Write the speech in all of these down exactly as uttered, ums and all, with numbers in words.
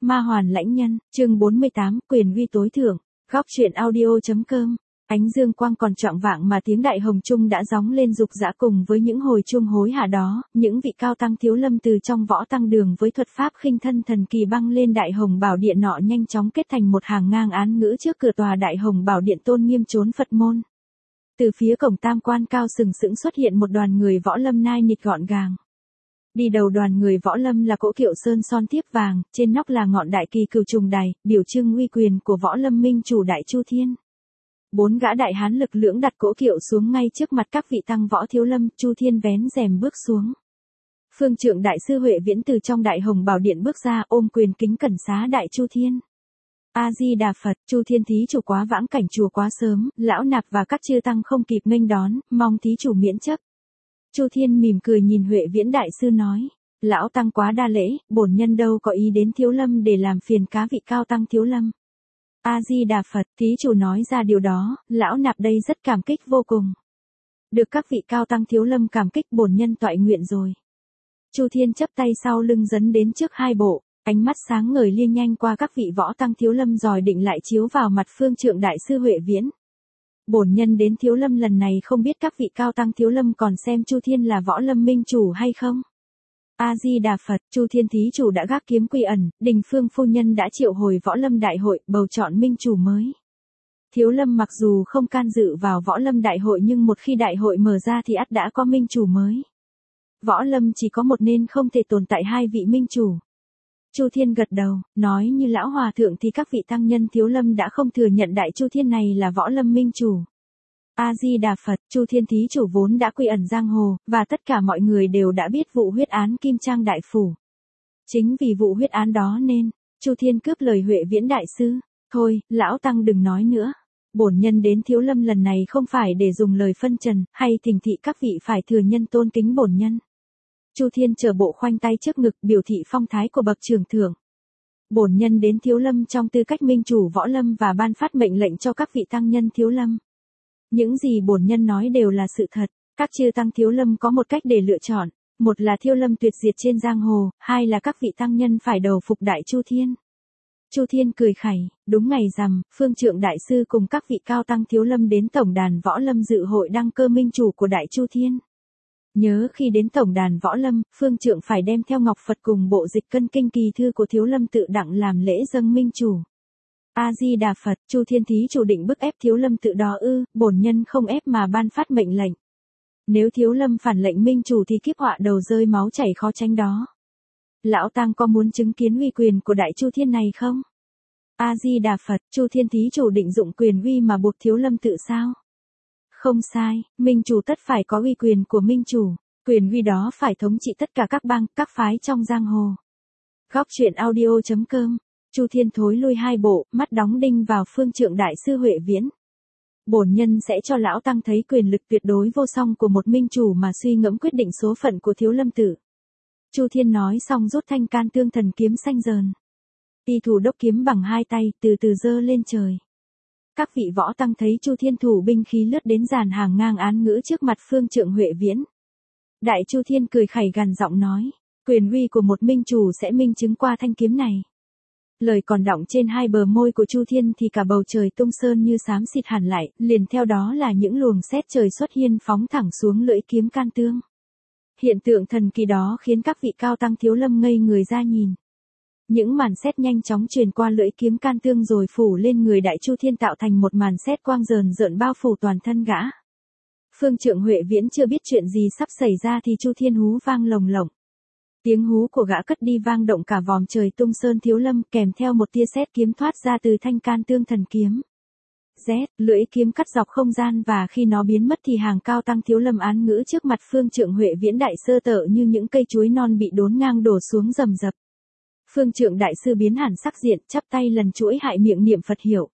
Ma hoàn lãnh nhân, chương bốn mươi tám, quyền uy tối thượng, góc truyện audio.com. Ánh dương quang còn choạng vạng mà tiếng đại hồng trung đã gióng lên rục rã cùng với những hồi chuông hối hả đó, những vị cao tăng thiếu lâm từ trong võ tăng đường với thuật pháp khinh thân thần kỳ băng lên đại hồng bảo điện nọ nhanh chóng kết thành một hàng ngang án ngữ trước cửa tòa đại hồng bảo điện tôn nghiêm trốn Phật môn. Từ phía cổng tam quan cao sừng sững xuất hiện một đoàn người võ lâm nai nịt gọn gàng. Đi đầu đoàn người võ lâm là cỗ kiệu sơn son thiếp vàng, trên nóc là ngọn đại kỳ cửu trùng đài, biểu trưng uy quyền của võ lâm minh chủ Đại Chu Thiên. Bốn gã đại hán lực lưỡng đặt cỗ kiệu xuống ngay trước mặt các vị tăng võ thiếu lâm, Chu Thiên vén rèm bước xuống. Phương trượng đại sư Huệ Viễn từ trong đại hồng bảo điện bước ra, ôm quyền kính cẩn xá Đại Chu Thiên. A Di Đà Phật, Chu Thiên thí chủ quá vãng cảnh chùa quá sớm, lão nạp và các chư tăng không kịp nghênh đón, mong thí chủ miễn chấp. Chu Thiên mỉm cười nhìn Huệ Viễn đại sư nói, lão tăng quá đa lễ, bổn nhân đâu có ý đến thiếu lâm để làm phiền cá vị cao tăng thiếu lâm. A Di Đà Phật, thí chủ nói ra điều đó, lão nạp đây rất cảm kích vô cùng. Được các vị cao tăng thiếu lâm cảm kích, bổn nhân toại nguyện rồi. Chu Thiên chắp tay sau lưng dấn đến trước hai bộ, ánh mắt sáng ngời liên nhanh qua các vị võ tăng thiếu lâm rồi định lại chiếu vào mặt phương trượng đại sư Huệ Viễn. Bổn nhân đến thiếu lâm lần này không biết các vị cao tăng thiếu lâm còn xem Chu Thiên là võ lâm minh chủ hay không? A Di Đà Phật, Chu Thiên thí chủ đã gác kiếm quy ẩn, Đình Phương phu nhân đã triệu hồi võ lâm đại hội, bầu chọn minh chủ mới. Thiếu lâm mặc dù không can dự vào võ lâm đại hội nhưng một khi đại hội mở ra thì ắt đã có minh chủ mới. Võ lâm chỉ có một nên không thể tồn tại hai vị minh chủ. Chu Thiên gật đầu, nói như lão hòa thượng thì các vị tăng nhân thiếu lâm đã không thừa nhận Đại Chu Thiên này là võ lâm minh chủ. A Di Đà Phật, Chu Thiên thí chủ vốn đã quy ẩn giang hồ, và tất cả mọi người đều đã biết vụ huyết án Kim Trang đại phủ. Chính vì vụ huyết án đó nên, Chu Thiên cướp lời Huệ Viễn đại sư, thôi, lão tăng đừng nói nữa. Bổn nhân đến thiếu lâm lần này không phải để dùng lời phân trần, hay thỉnh thị các vị phải thừa nhân tôn kính bổn nhân. Chu Thiên trở bộ khoanh tay trước ngực biểu thị phong thái của bậc trưởng thượng. Bổn nhân đến thiếu lâm trong tư cách minh chủ võ lâm và ban phát mệnh lệnh cho các vị tăng nhân thiếu lâm. Những gì bổn nhân nói đều là sự thật, các chư tăng thiếu lâm có một cách để lựa chọn, một là thiếu lâm tuyệt diệt trên giang hồ, hai là các vị tăng nhân phải đầu phục Đại Chu Thiên. Chu Thiên cười khẩy, đúng ngày rằm, phương trượng đại sư cùng các vị cao tăng thiếu lâm đến tổng đàn võ lâm dự hội đăng cơ minh chủ của Đại Chu Thiên. Nhớ khi đến tổng đàn võ lâm, phương trượng phải đem theo ngọc Phật cùng bộ dịch cân kinh kỳ thư của thiếu lâm tự đặng làm lễ dâng minh chủ. A Di Đà Phật, Chu Thiên thí chủ định bức ép thiếu lâm tự đó ư? Bổn nhân không ép mà ban phát mệnh lệnh. Nếu thiếu lâm phản lệnh minh chủ thì kiếp họa đầu rơi máu chảy khó tránh đó. Lão tăng có muốn chứng kiến uy quyền của Đại Chu Thiên này không? A Di Đà Phật, Chu Thiên thí chủ định dụng quyền uy mà buộc thiếu lâm tự sao? Không sai, minh chủ tất phải có uy quyền của minh chủ, quyền uy đó phải thống trị tất cả các bang, các phái trong giang hồ. Góc truyện audio.com. Chu Thiên thối lui hai bộ, mắt đóng đinh vào phương trượng đại sư Huệ Viễn. Bổn nhân sẽ cho lão tăng thấy quyền lực tuyệt đối vô song của một minh chủ mà suy ngẫm quyết định số phận của thiếu lâm tự. Chu Thiên nói xong rút thanh can tương thần kiếm xanh dờn. Y thủ đốc kiếm bằng hai tay, từ từ giơ lên trời. Các vị võ tăng thấy Chu Thiên thủ binh khí lướt đến dàn hàng ngang án ngữ trước mặt phương trượng Huệ Viễn. Đại Chu Thiên cười khẩy gằn giọng nói, quyền uy của một minh chủ sẽ minh chứng qua thanh kiếm này. Lời còn đọng trên hai bờ môi của Chu Thiên thì cả bầu trời tung sơn như xám xịt hẳn lại, liền theo đó là những luồng sét trời xuất hiên phóng thẳng xuống lưỡi kiếm can tương. Hiện tượng thần kỳ đó khiến các vị cao tăng thiếu lâm ngây người ra nhìn. Những màn sét nhanh chóng truyền qua lưỡi kiếm can tương rồi phủ lên người Đại Chu Thiên tạo thành một màn sét quang rờn rợn bao phủ toàn thân gã. Phương trượng Huệ Viễn chưa biết chuyện gì sắp xảy ra thì Chu Thiên hú vang lồng lộng. Tiếng hú của gã cất đi vang động cả vòm trời tung sơn thiếu lâm kèm theo một tia sét kiếm thoát ra từ thanh can tương thần kiếm. Rét, lưỡi kiếm cắt dọc không gian và khi nó biến mất thì hàng cao tăng thiếu lâm án ngữ trước mặt phương trượng Huệ Viễn đại sơ tợ như những cây chuối non bị đốn ngang đổ xuống rầm rập. Phương trượng đại sư biến hẳn sắc diện, chắp tay lần chuỗi hại miệng niệm Phật hiệu.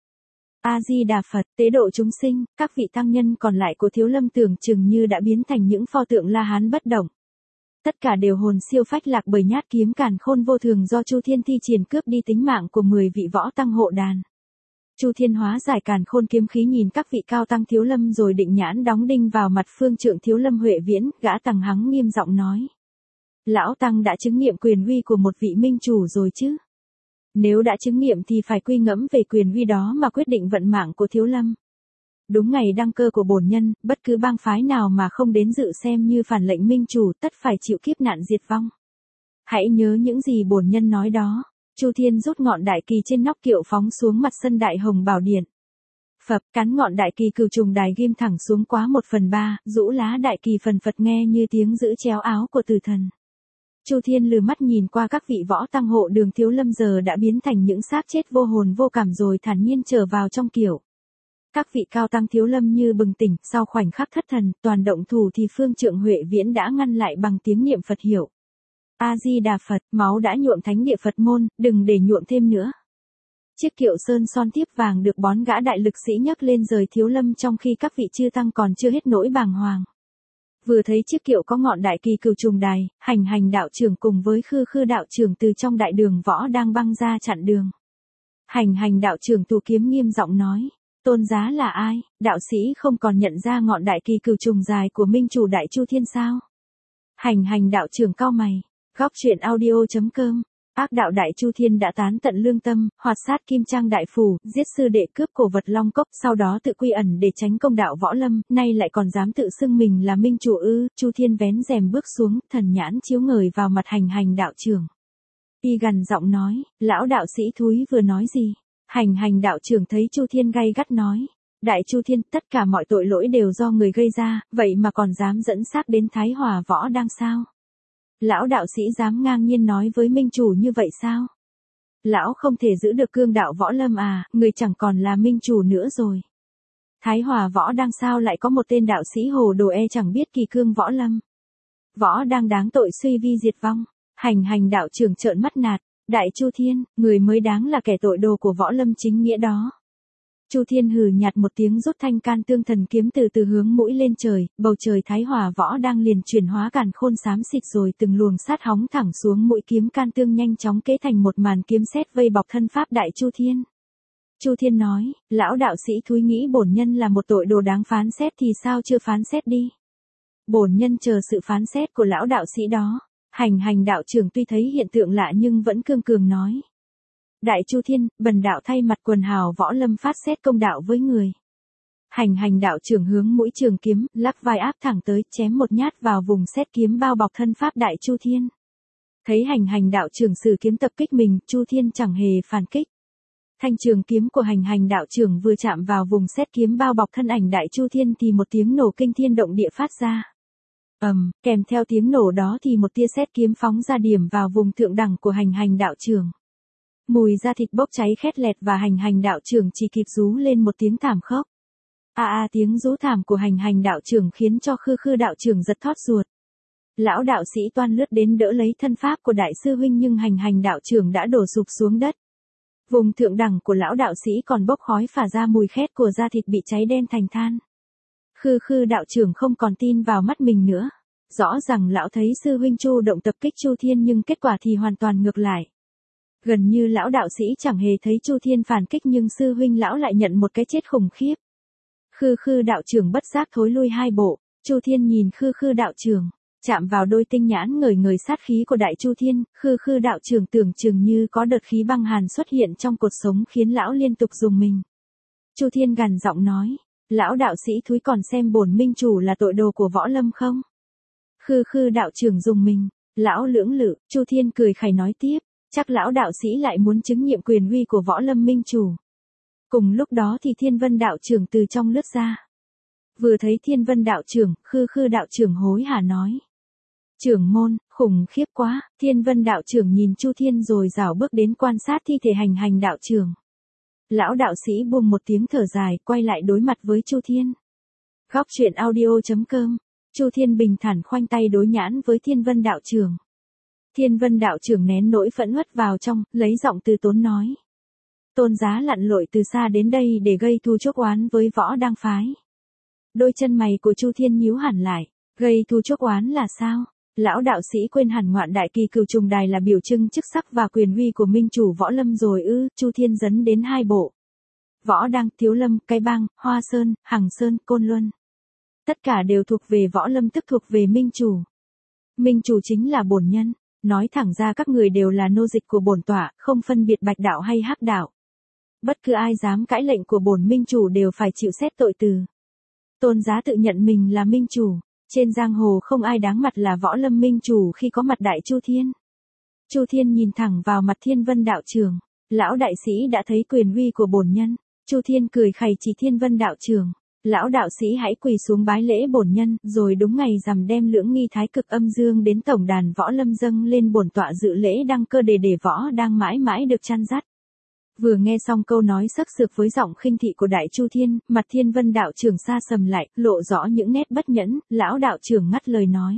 A Di Đà Phật, tế độ chúng sinh, các vị tăng nhân còn lại của thiếu lâm tưởng chừng như đã biến thành những pho tượng La Hán bất động. Tất cả đều hồn siêu phách lạc bởi nhát kiếm càn khôn vô thường do Chu Thiên thi triển cướp đi tính mạng của mười vị võ tăng hộ đàn. Chu Thiên hóa giải càn khôn kiếm khí nhìn các vị cao tăng thiếu lâm rồi định nhãn đóng đinh vào mặt phương trượng thiếu lâm Huệ Viễn, gã tằng hắng nghiêm giọng nói. Lão tăng đã chứng nghiệm quyền uy của một vị minh chủ rồi chứ? Nếu đã chứng nghiệm thì phải quy ngẫm về quyền uy đó mà quyết định vận mạng của Thiếu Lâm. Đúng ngày đăng cơ của bổn nhân, bất cứ bang phái nào mà không đến dự xem như phản lệnh minh chủ tất phải chịu kiếp nạn diệt vong. Hãy nhớ những gì bổn nhân nói đó. Chu Thiên rút ngọn đại kỳ trên nóc kiệu phóng xuống mặt sân Đại Hồng Bảo Điện. Phập cắn ngọn đại kỳ cửu trùng đài ghim thẳng xuống quá một phần ba, rũ lá đại kỳ phần phật nghe như tiếng giữ chéo áo của tử thần. Chu Thiên lừ mắt nhìn qua các vị võ tăng hộ đường Thiếu Lâm giờ đã biến thành những xác chết vô hồn vô cảm rồi thản nhiên trở vào trong kiệu. Các vị cao tăng Thiếu Lâm như bừng tỉnh, sau khoảnh khắc thất thần, toàn động thủ thì Phương Trượng Huệ Viễn đã ngăn lại bằng tiếng niệm Phật hiệu. A-di-đà Phật, máu đã nhuộm thánh địa Phật môn, đừng để nhuộm thêm nữa. Chiếc kiệu sơn son tiếp vàng được bón gã đại lực sĩ nhấc lên rời Thiếu Lâm trong khi các vị chư tăng còn chưa hết nỗi bàng hoàng. Vừa thấy chiếc kiệu có ngọn đại kỳ cửu trùng đài, hành hành đạo trưởng cùng với khư khư đạo trưởng từ trong đại đường võ đang băng ra chặn đường. Hành hành đạo trưởng tù kiếm nghiêm giọng nói, tôn giá là ai, đạo sĩ không còn nhận ra ngọn đại kỳ cửu trùng dài của minh chủ Đại Chu Thiên sao? Hành hành đạo trưởng cau mày, góc truyện audio chấm com. Ác đạo Đại Chu Thiên đã tán tận lương tâm, hoạt sát Kim Trang đại phủ, giết sư đệ cướp cổ vật Long Cốc, sau đó tự quy ẩn để tránh công đạo võ lâm, nay lại còn dám tự xưng mình là minh chủ ư? Chu Thiên vén rèm bước xuống, thần nhãn chiếu ngời vào mặt hành hành đạo trưởng. Y gằn giọng nói, lão đạo sĩ thúi vừa nói gì? Hành hành đạo trưởng thấy Chu Thiên gay gắt nói, Đại Chu Thiên, tất cả mọi tội lỗi đều do người gây ra, vậy mà còn dám dẫn xác đến Thái Hòa võ đang sao? Lão đạo sĩ dám ngang nhiên nói với minh chủ như vậy sao? Lão không thể giữ được cương đạo võ lâm à, người chẳng còn là minh chủ nữa rồi. Thái Hòa võ đang sao lại có một tên đạo sĩ hồ đồ e chẳng biết kỳ cương võ lâm. Võ đang đáng tội suy vi diệt vong. Hành hành đạo trưởng trợn mắt nạt, Đại Chu Thiên, người mới đáng là kẻ tội đồ của võ lâm chính nghĩa đó. Chu Thiên hừ nhạt một tiếng rút thanh can tương thần kiếm từ từ hướng mũi lên trời, bầu trời Thái Hòa võ đang liền chuyển hóa càn khôn xám xịt rồi từng luồng sát hóng thẳng xuống mũi kiếm can tương nhanh chóng kế thành một màn kiếm sét vây bọc thân pháp Đại Chu Thiên. Chu Thiên nói, lão đạo sĩ thúi nghĩ bổn nhân là một tội đồ đáng phán xét thì sao chưa phán xét đi. Bổn nhân chờ sự phán xét của lão đạo sĩ đó. Hành hành đạo trưởng tuy thấy hiện tượng lạ nhưng vẫn cương cường nói. Đại Chu Thiên, bần đạo thay mặt quần hào võ lâm phát xét công đạo với người. Hành hành đạo trưởng hướng mũi trường kiếm, lắc vai áp thẳng tới, chém một nhát vào vùng xét kiếm bao bọc thân pháp Đại Chu Thiên. Thấy hành hành đạo trưởng sử kiếm tập kích mình, Chu Thiên chẳng hề phản kích. Thanh trường kiếm của hành hành đạo trưởng vừa chạm vào vùng xét kiếm bao bọc thân ảnh Đại Chu Thiên thì một tiếng nổ kinh thiên động địa phát ra. ầm, um, kèm theo tiếng nổ đó thì một tia sét kiếm phóng ra điểm vào vùng thượng đẳng của hành hành đạo trưởng. Mùi da thịt bốc cháy khét lẹt và hành hành đạo trưởng chỉ kịp rú lên một tiếng thảm khốc. A a tiếng rú thảm của hành hành đạo trưởng khiến cho khư khư đạo trưởng giật thót ruột. Lão đạo sĩ toan lướt đến đỡ lấy thân pháp của đại sư huynh nhưng hành hành đạo trưởng đã đổ sụp xuống đất. Vùng thượng đẳng của lão đạo sĩ còn bốc khói phả ra mùi khét của da thịt bị cháy đen thành than. Khư khư đạo trưởng không còn tin vào mắt mình nữa. Rõ ràng lão thấy sư huynh Chu động tập kích Chu Thiên nhưng kết quả thì hoàn toàn ngược lại. Gần như lão đạo sĩ chẳng hề thấy Chu Thiên phản kích nhưng sư huynh lão lại nhận một cái chết khủng khiếp. Khư khư đạo trưởng bất giác thối lui hai bộ, Chu Thiên nhìn khư khư đạo trưởng, chạm vào đôi tinh nhãn ngời ngời sát khí của Đại Chu Thiên, khư khư đạo trưởng tưởng chừng như có đợt khí băng hàn xuất hiện trong cột sống khiến lão liên tục rùng mình. Chu Thiên gằn giọng nói, lão đạo sĩ thúi còn xem bổn minh chủ là tội đồ của võ lâm không? Khư khư đạo trưởng rùng mình, lão lưỡng lự, Chu Thiên cười khẩy nói tiếp, chắc lão đạo sĩ lại muốn chứng nghiệm quyền uy của võ lâm minh chủ. Cùng lúc đó thì Thiên Vân đạo trưởng từ trong lướt ra. Vừa thấy Thiên Vân đạo trưởng, khư khư đạo trưởng hối hả nói. Trưởng môn, khủng khiếp quá, Thiên Vân đạo trưởng nhìn Chu Thiên rồi rảo bước đến quan sát thi thể hành hành đạo trưởng. Lão đạo sĩ buông một tiếng thở dài, quay lại đối mặt với Chu Thiên. Góc truyện audio chấm com, Chu Thiên bình thản khoanh tay đối nhãn với Thiên Vân đạo trưởng. Thiên Vân đạo trưởng nén nỗi phẫn uất vào trong, lấy giọng từ tốn nói. Tôn giá lặn lội từ xa đến đây để gây thù chuốc oán với võ đang phái. Đôi chân mày của Chu Thiên nhíu hẳn lại, gây thù chuốc oán là sao? Lão đạo sĩ quên hẳn ngoạn đại kỳ cửu trùng đài là biểu trưng chức sắc và quyền uy của minh chủ võ lâm rồi ư? Chu Thiên dấn đến hai bộ. Võ đang, Thiếu Lâm, Cái Bang, Hoa Sơn, Hằng Sơn, Côn Luân. Tất cả đều thuộc về võ lâm tức thuộc về minh chủ. Minh chủ chính là bổn nhân. nói thẳng ra các người đều là nô dịch của bổn tọa, không phân biệt bạch đạo hay hắc đạo. Bất cứ ai dám cãi lệnh của bổn minh chủ đều phải chịu xét tội từ. Tôn Giá tự nhận mình là minh chủ, trên giang hồ không ai đáng mặt là Võ Lâm minh chủ khi có mặt Đại Chu Thiên. Chu Thiên nhìn thẳng vào mặt Thiên Vân đạo trưởng, lão đại sĩ đã thấy quyền uy của bổn nhân. Chu Thiên cười khẩy chỉ Thiên Vân đạo trưởng, lão đạo sĩ hãy quỳ xuống bái lễ bổn nhân, rồi đúng ngày rằm đem lưỡng nghi thái cực âm dương đến tổng đàn Võ Lâm dâng lên bổn tọa dự lễ đăng cơ để để võ đang mãi mãi được chăn dắt. Vừa nghe xong câu nói sắc sược với giọng khinh thị của Đại Chu Thiên, mặt Thiên Vân đạo trưởng sa sầm lại, lộ rõ những nét bất nhẫn, lão đạo trưởng ngắt lời nói.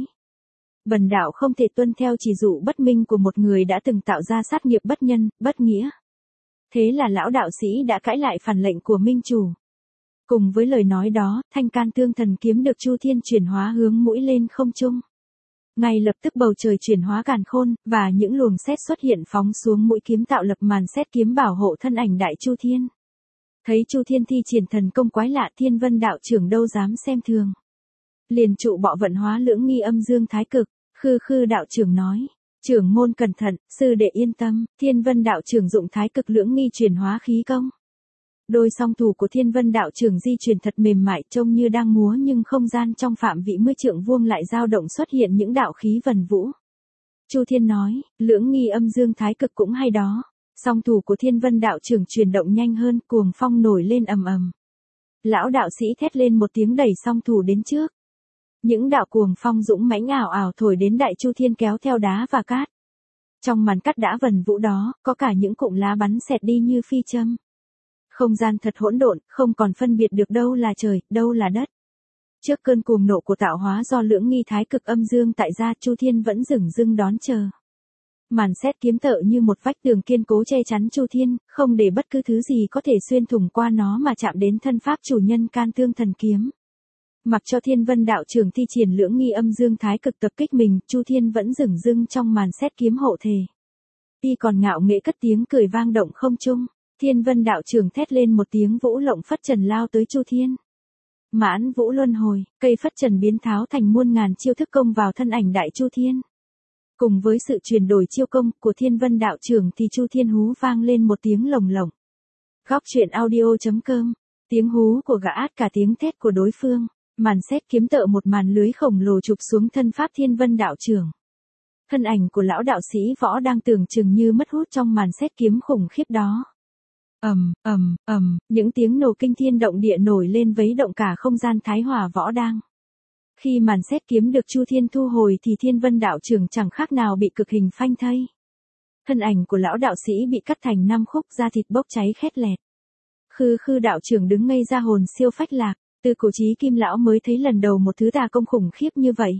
Bần đạo không thể tuân theo chỉ dụ bất minh của một người đã từng tạo ra sát nghiệp bất nhân, bất nghĩa. Thế là lão đạo sĩ đã cãi lại phản lệnh của minh chủ. Cùng với lời nói đó, thanh can tương thần kiếm được Chu Thiên chuyển hóa hướng mũi lên không trung. Ngay lập tức bầu trời chuyển hóa càn khôn, và những luồng sét xuất hiện phóng xuống mũi kiếm tạo lập màn sét kiếm bảo hộ thân ảnh Đại Chu Thiên. Thấy Chu Thiên thi triển thần công quái lạ, Thiên Vân đạo trưởng đâu dám xem thường. Liền trụ bọ vận hóa lưỡng nghi âm dương thái cực, khư khư đạo trưởng nói. Trưởng môn cẩn thận, sư đệ yên tâm, Thiên Vân đạo trưởng dụng thái cực lưỡng nghi chuyển hóa khí công. Đôi song thủ của Thiên Vân đạo trưởng di chuyển thật mềm mại trông như đang múa, nhưng không gian trong phạm vị mươi trượng vuông lại dao động xuất hiện những đạo khí vần vũ. Chu Thiên nói, lưỡng nghi âm dương thái cực cũng hay đó. Song thủ của Thiên Vân đạo trưởng chuyển động nhanh hơn, cuồng phong nổi lên ầm ầm. Lão đạo sĩ thét lên một tiếng đẩy song thủ đến trước. Những đạo cuồng phong dũng mãnh ảo ảo thổi đến Đại Chu Thiên kéo theo đá và cát. Trong màn cát đã vần vũ đó, có cả những cụm lá bắn xẹt đi như phi châm. Không gian thật hỗn độn, không còn phân biệt được đâu là trời, đâu là đất. Trước cơn cuồng nộ của tạo hóa do lưỡng nghi thái cực âm dương tại gia, Chu Thiên vẫn dửng dưng đón chờ. Màn sét kiếm tợ như một vách tường kiên cố che chắn Chu Thiên, không để bất cứ thứ gì có thể xuyên thủng qua nó mà chạm đến thân pháp chủ nhân can tương thần kiếm. Mặc cho Thiên Vân đạo trưởng thi triển lưỡng nghi âm dương thái cực tập kích mình, Chu Thiên vẫn dửng dưng trong màn sét kiếm hộ thể. Y còn ngạo nghễ cất tiếng cười vang động không trung. Thiên Vân đạo trưởng thét lên một tiếng, vũ lộng phất trần lao tới Chu Thiên. Mãn vũ luân hồi, cây phất trần biến tháo thành muôn ngàn chiêu thức công vào thân ảnh Đại Chu Thiên. Cùng với sự chuyển đổi chiêu công của Thiên Vân đạo trưởng thì Chu Thiên hú vang lên một tiếng lồng lộng. Góc truyện audio chấm com, tiếng hú của gã át cả tiếng thét của đối phương, màn sét kiếm tợ một màn lưới khổng lồ chụp xuống thân pháp Thiên Vân đạo trưởng. Thân ảnh của lão đạo sĩ võ đang tưởng chừng như mất hút trong màn sét kiếm khủng khiếp đó. Ầm, ầm, ầm, những tiếng nổ kinh thiên động địa nổi lên vấy động cả không gian Thái Hòa võ đang. Khi màn sét kiếm được Chu Thiên thu hồi thì Thiên Vân đạo trưởng chẳng khác nào bị cực hình phanh thây. Thân ảnh của lão đạo sĩ bị cắt thành năm khúc, da thịt bốc cháy khét lẹt. Khư khư đạo trưởng đứng ngây ra hồn siêu phách lạc, từ cổ chí kim lão mới thấy lần đầu một thứ tà công khủng khiếp như vậy.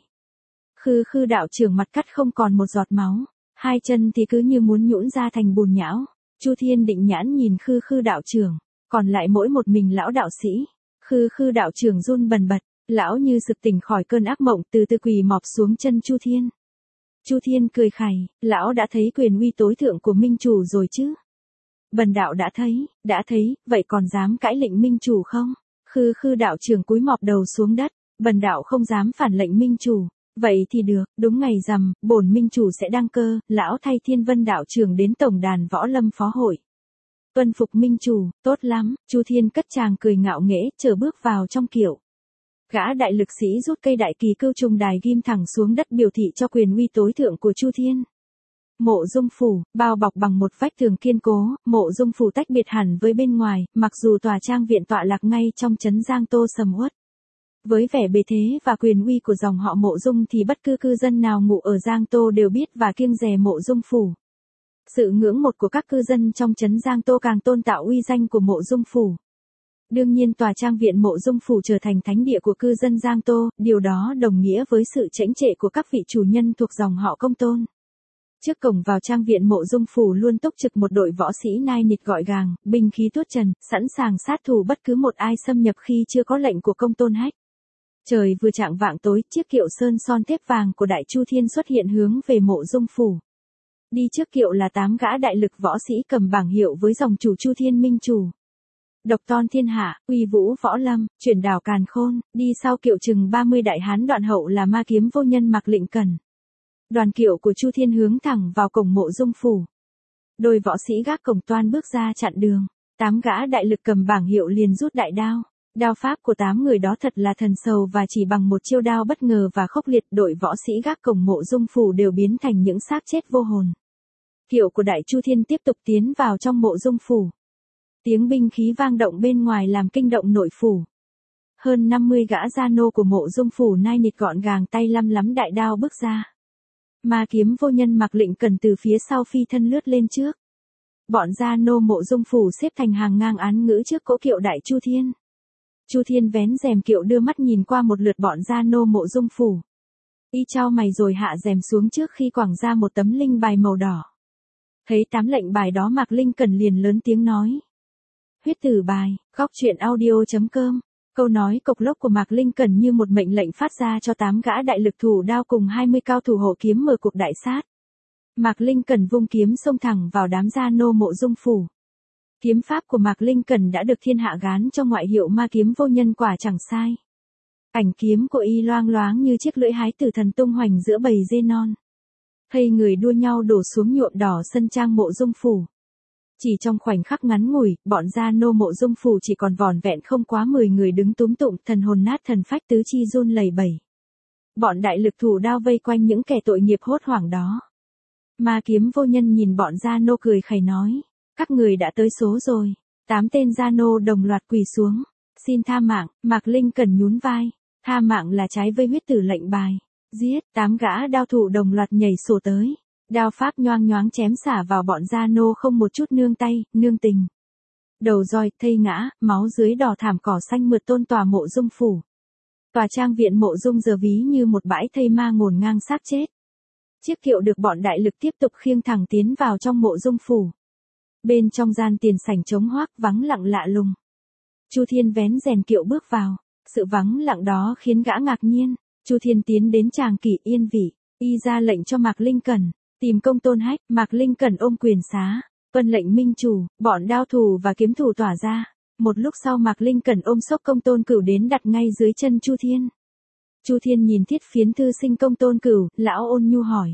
Khư khư đạo trưởng mặt cắt không còn một giọt máu, hai chân thì cứ như muốn nhũn ra thành bùn nhão. Chu Thiên định nhãn nhìn khư khư đạo trưởng, còn lại mỗi một mình lão đạo sĩ. Khư khư đạo trưởng run bần bật, lão như sực tỉnh khỏi cơn ác mộng, từ từ quỳ mọp xuống chân Chu Thiên. Chu Thiên cười khẩy, lão đã thấy quyền uy tối thượng của minh chủ rồi chứ? Bần đạo đã thấy, đã thấy, vậy còn dám cãi lệnh minh chủ không? Khư khư đạo trưởng cúi mọp đầu xuống đất, bần đạo không dám phản lệnh minh chủ. Vậy thì được, đúng ngày rằm, bổn minh chủ sẽ đăng cơ, lão thay Thiên Vân đạo trưởng đến tổng đàn Võ Lâm phó hội. Tuân phục minh chủ, tốt lắm, Chu Thiên cất tràng cười ngạo nghễ, chờ bước vào trong kiệu. Gã đại lực sĩ rút cây đại kỳ cưu trùng đài ghim thẳng xuống đất biểu thị cho quyền uy tối thượng của Chu Thiên. Mộ Dung phủ, bao bọc bằng một vách tường kiên cố, Mộ Dung phủ tách biệt hẳn với bên ngoài, mặc dù tòa trang viện tọa lạc ngay trong trấn Giang Tô sầm uất. Với vẻ bề thế và quyền uy của dòng họ Mộ Dung thì bất cứ cư dân nào ngụ ở Giang Tô đều biết và kiêng dè Mộ Dung phủ. Sự ngưỡng mộ của các cư dân trong trấn Giang Tô càng tôn tạo uy danh của Mộ Dung phủ. Đương nhiên tòa trang viện Mộ Dung phủ trở thành thánh địa của cư dân Giang Tô, điều đó đồng nghĩa với sự chễnh trệ của các vị chủ nhân thuộc dòng họ Công Tôn. Trước cổng vào trang viện Mộ Dung phủ luôn túc trực một đội võ sĩ nai nịt gọn gàng, binh khí tuốt trần, sẵn sàng sát thủ bất cứ một ai xâm nhập khi chưa có lệnh của Công Tôn Hách. Trời vừa chạng vạng tối, chiếc kiệu sơn son thép vàng của Đại Chu Thiên xuất hiện hướng về Mộ Dung phủ. Đi trước kiệu là tám gã đại lực võ sĩ cầm bảng hiệu với dòng chủ Chu Thiên minh chủ. Độc tôn thiên hạ, uy vũ võ lâm, chuyển đảo càn khôn, đi sau kiệu chừng ba mươi đại hán đoạn hậu là ma kiếm vô nhân Mạc Lệnh Cẩn. Đoàn kiệu của Chu Thiên hướng thẳng vào cổng mộ dung phủ. Đôi võ sĩ gác cổng toan bước ra chặn đường. Tám gã đại lực cầm bảng hiệu liền rút đại đao. Đao pháp của tám người đó thật là thần sầu và chỉ bằng một chiêu đao bất ngờ và khốc liệt, đội võ sĩ gác cổng mộ dung phủ đều biến thành những xác chết vô hồn. Kiệu của Đại Chu Thiên tiếp tục tiến vào trong mộ dung phủ. Tiếng binh khí vang động bên ngoài làm kinh động nội phủ. Hơn năm mươi gã gia nô của mộ dung phủ nai nịt gọn gàng tay lăm lắm đại đao bước ra. Ma Kiếm Vô Nhân Mạc Lệnh Cẩn từ phía sau phi thân lướt lên trước. Bọn gia nô mộ dung phủ xếp thành hàng ngang án ngữ trước cỗ kiệu Đại Chu Thiên. Chu Thiên vén rèm kiệu đưa mắt nhìn qua một lượt bọn gia nô mộ dung phủ. Y chau mày rồi hạ rèm xuống trước khi quẳng ra một tấm linh bài màu đỏ. Thấy tám lệnh bài đó Mạc Linh Cẩn liền lớn tiếng nói. Huyết tử bài, góc truyện audio chấm com. Câu nói cộc lốc của Mạc Linh Cẩn như một mệnh lệnh phát ra cho tám gã đại lực thủ đao cùng hai mươi cao thủ hộ kiếm mở cuộc đại sát. Mạc Linh Cẩn vung kiếm xông thẳng vào đám gia nô mộ dung phủ. Kiếm pháp của Mạc Linh Cẩn đã được thiên hạ gán cho ngoại hiệu Ma Kiếm Vô Nhân quả chẳng sai. Ảnh kiếm của y loang loáng như chiếc lưỡi hái tử thần tung hoành giữa bầy dê non. Thây người đua nhau đổ xuống nhuộm đỏ sân trang mộ dung phủ. Chỉ trong khoảnh khắc ngắn ngủi, bọn gia nô mộ dung phủ chỉ còn vỏn vẹn không quá mười người đứng túm tụm, thần hồn nát thần phách tứ chi run lẩy bẩy. Bọn đại lực thủ đao vây quanh những kẻ tội nghiệp hốt hoảng đó. Ma Kiếm Vô Nhân nhìn bọn gia nô cười khẩy nói. Các người đã tới số rồi. Tám tên gia nô đồng loạt quỳ xuống. Xin tha mạng, Mạc Linh Cẩn nhún vai. Tha mạng là trái với huyết tử lệnh bài. Giết, tám gã đao thủ đồng loạt nhảy sổ tới. Đao pháp nhoang nhoáng chém xả vào bọn gia nô không một chút nương tay, nương tình. Đầu roi, thây ngã, máu dưới đỏ thảm cỏ xanh mượt tôn tòa mộ dung phủ. Tòa trang viện mộ dung giờ ví như một bãi thây ma ngổn ngang xác chết. Chiếc kiệu được bọn đại lực tiếp tục khiêng thẳng tiến vào trong mộ dung phủ. Bên trong gian tiền sảnh trống hoác vắng lặng lạ lùng. Chu Thiên vén rèm kiệu bước vào. Sự vắng lặng đó khiến gã ngạc nhiên. Chu Thiên tiến đến tràng kỷ yên vị. Y ra lệnh cho Mạc Linh Cẩn. Tìm Công Tôn Hách. Mạc Linh Cẩn ôm quyền xá. Tuân lệnh minh chủ. Bọn đao thủ và kiếm thủ tỏa ra. Một lúc sau Mạc Linh Cẩn ôm xốc Công Tôn Cửu đến đặt ngay dưới chân Chu Thiên. Chu Thiên nhìn thiết phiến thư sinh Công Tôn Cửu. Lão ôn nhu hỏi.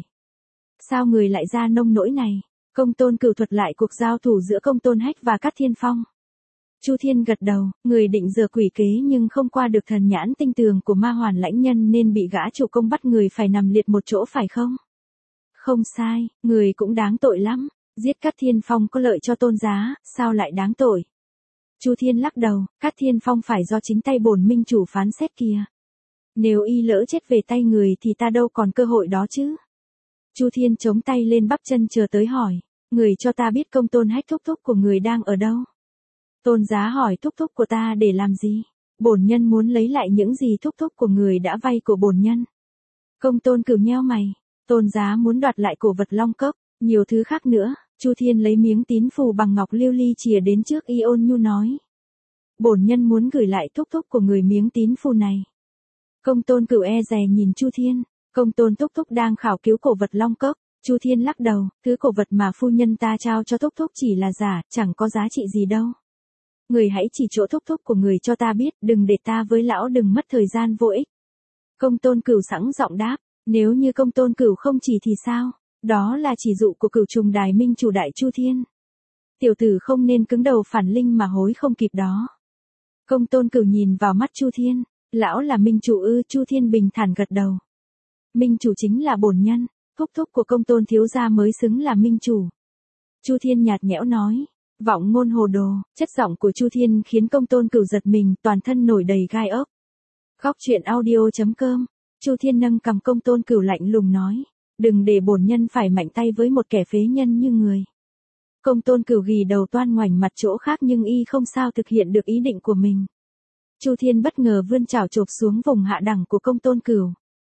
Sao người lại ra nông nỗi này? Công Tôn Cửu thuật lại cuộc giao thủ giữa Công Tôn Hách và Cát Thiên Phong. Chu Thiên gật đầu, người định giở quỷ kế nhưng không qua được thần nhãn tinh tường của Ma Hoàn lãnh nhân nên bị gã chủ công bắt người phải nằm liệt một chỗ phải không? Không sai, người cũng đáng tội lắm. Giết Cát Thiên Phong có lợi cho Tôn giá, sao lại đáng tội? Chu Thiên lắc đầu, Cát Thiên Phong phải do chính tay bổn minh chủ phán xét kìa. Nếu y lỡ chết về tay người thì ta đâu còn cơ hội đó chứ? Chu Thiên chống tay lên bắp chân chờ tới hỏi. Người cho ta biết Công Tôn Hách thúc thúc của người đang ở đâu? Tôn giá hỏi thúc thúc của ta để làm gì? Bổn nhân muốn lấy lại những gì thúc thúc của người đã vay của bổn nhân. Công Tôn Cửu nheo mày. Tôn giá muốn đoạt lại cổ vật Long Cốc, nhiều thứ khác nữa. Chu Thiên lấy miếng tín phù bằng ngọc lưu ly chìa đến trước y ôn nhu nói. Bổn nhân muốn gửi lại thúc thúc của người miếng tín phù này. Công Tôn Cửu e dè nhìn Chu Thiên. Công Tôn thúc thúc đang khảo cứu cổ vật Long Cốc. Chu Thiên lắc đầu, thứ cổ vật mà phu nhân ta trao cho thúc thúc chỉ là giả, chẳng có giá trị gì đâu. Người hãy chỉ chỗ thúc thúc của người cho ta biết, đừng để ta với lão đừng mất thời gian vô ích. Công Tôn Cửu sẵn giọng đáp, nếu như Công Tôn Cửu không chỉ thì sao? Đó là chỉ dụ của Cửu Trùng Đài Minh chủ Đại Chu Thiên. Tiểu tử không nên cứng đầu phản linh mà hối không kịp đó. Công Tôn Cửu nhìn vào mắt Chu Thiên, lão là minh chủ ư? Chu Thiên bình thản gật đầu. Minh chủ chính là bổn nhân. Thúc thúc của Công Tôn thiếu gia mới xứng là minh chủ. Chu Thiên nhạt nhẽo nói. Vọng ngôn hồ đồ, chất giọng của Chu Thiên khiến Công Tôn Cửu giật mình, toàn thân nổi đầy gai ốc. Góc truyện audio chấm com. Chu Thiên nâng cầm Công Tôn Cửu lạnh lùng nói. Đừng để bổn nhân phải mạnh tay với một kẻ phế nhân như người. Công Tôn Cửu ghi đầu toan ngoảnh mặt chỗ khác nhưng y không sao thực hiện được ý định của mình. Chu Thiên bất ngờ vươn chảo chộp xuống vùng hạ đẳng của Công Tôn Cửu.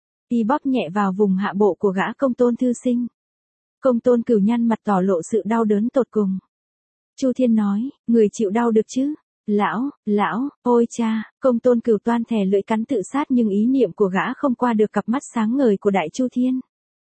Y bóp nhẹ vào vùng hạ bộ của gã Công Tôn thư sinh. Công Tôn Cửu nhăn mặt tỏ lộ sự đau đớn tột cùng. Chu Thiên nói, người chịu đau được chứ? Lão, lão, ôi cha, Công Tôn Cửu toan thè lưỡi cắn tự sát nhưng ý niệm của gã không qua được cặp mắt sáng ngời của Đại Chu Thiên.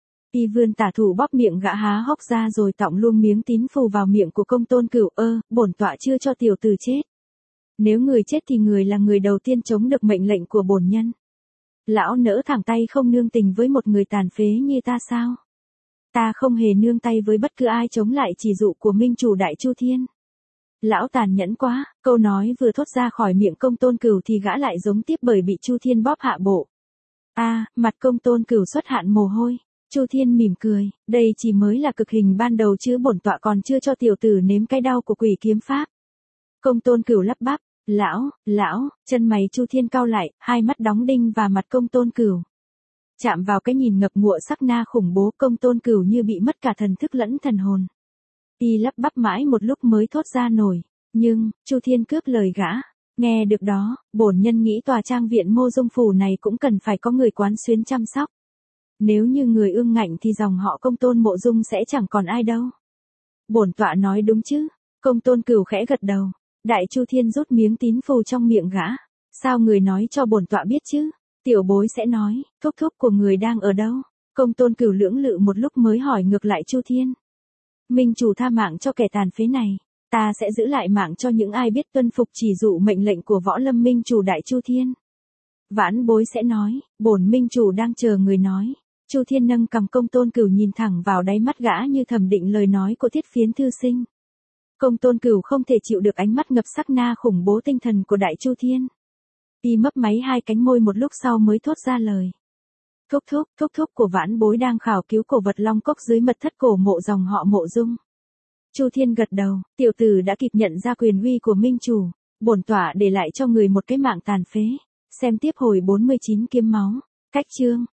Y vươn tả thủ bóp miệng gã há hốc ra rồi tọng luôn miếng tín phù vào miệng của Công Tôn Cửu. Ơ, bổn tọa chưa cho tiểu tử chết. Nếu người chết thì người là người đầu tiên chống được mệnh lệnh của bổn nhân. Lão nỡ thẳng tay không nương tình với một người tàn phế như ta sao? Ta không hề nương tay với bất cứ ai chống lại chỉ dụ của minh chủ Đại Chu Thiên. Lão tàn nhẫn quá, câu nói vừa thốt ra khỏi miệng Công Tôn Cửu thì gã lại giống tiếp bởi bị Chu Thiên bóp hạ bộ. A, à, mặt Công Tôn Cửu xuất hạn mồ hôi. Chu Thiên mỉm cười, đây chỉ mới là cực hình ban đầu chứ bổn tọa còn chưa cho tiểu tử nếm cái đau của quỷ kiếm pháp. Công Tôn Cửu lắp bắp, lão, lão, chân mày Chu Thiên cau lại, hai mắt đóng đinh và mặt Công Tôn Cửu. Chạm vào cái nhìn ngập ngụa sắc na khủng bố, Công Tôn Cửu như bị mất cả thần thức lẫn thần hồn. Y lắp bắp mãi một lúc mới thốt ra nổi, nhưng, Chu Thiên cướp lời gã. Nghe được đó, bổn nhân nghĩ tòa trang viện Mộ Dung phủ này cũng cần phải có người quán xuyến chăm sóc. Nếu như người ương ngạnh thì dòng họ Công Tôn Mộ Dung sẽ chẳng còn ai đâu. Bổn tọa nói đúng chứ? Công Tôn Cửu khẽ gật đầu. Đại Chu Thiên rút miếng tín phù trong miệng gã. Sao người nói cho bổn tọa biết chứ? Tiểu bối sẽ nói, thúc thúc của người đang ở đâu? Công Tôn Cửu lưỡng lự một lúc mới hỏi ngược lại Chu Thiên. Minh chủ tha mạng cho kẻ tàn phế này, ta sẽ giữ lại mạng cho những ai biết tuân phục chỉ dụ mệnh lệnh của võ lâm minh chủ Đại Chu Thiên. Vãn bối sẽ nói, bổn minh chủ đang chờ người nói. Chu Thiên nâng cằm, Công Tôn Cửu nhìn thẳng vào đáy mắt gã như thẩm định lời nói của Thiết Phiến thư sinh. Công Tôn Cửu không thể chịu được ánh mắt ngập sắc na khủng bố tinh thần của Đại Chu Thiên. Y mấp máy hai cánh môi một lúc sau mới thốt ra lời. Thúc thúc, thúc thúc của vãn bối đang khảo cứu cổ vật long cốc dưới mật thất cổ mộ dòng họ Mộ Dung. Chu Thiên gật đầu, tiểu tử đã kịp nhận ra quyền uy của minh chủ, bổn tọa để lại cho người một cái mạng tàn phế. Xem tiếp hồi bốn mươi chín kiếm máu. Cách chương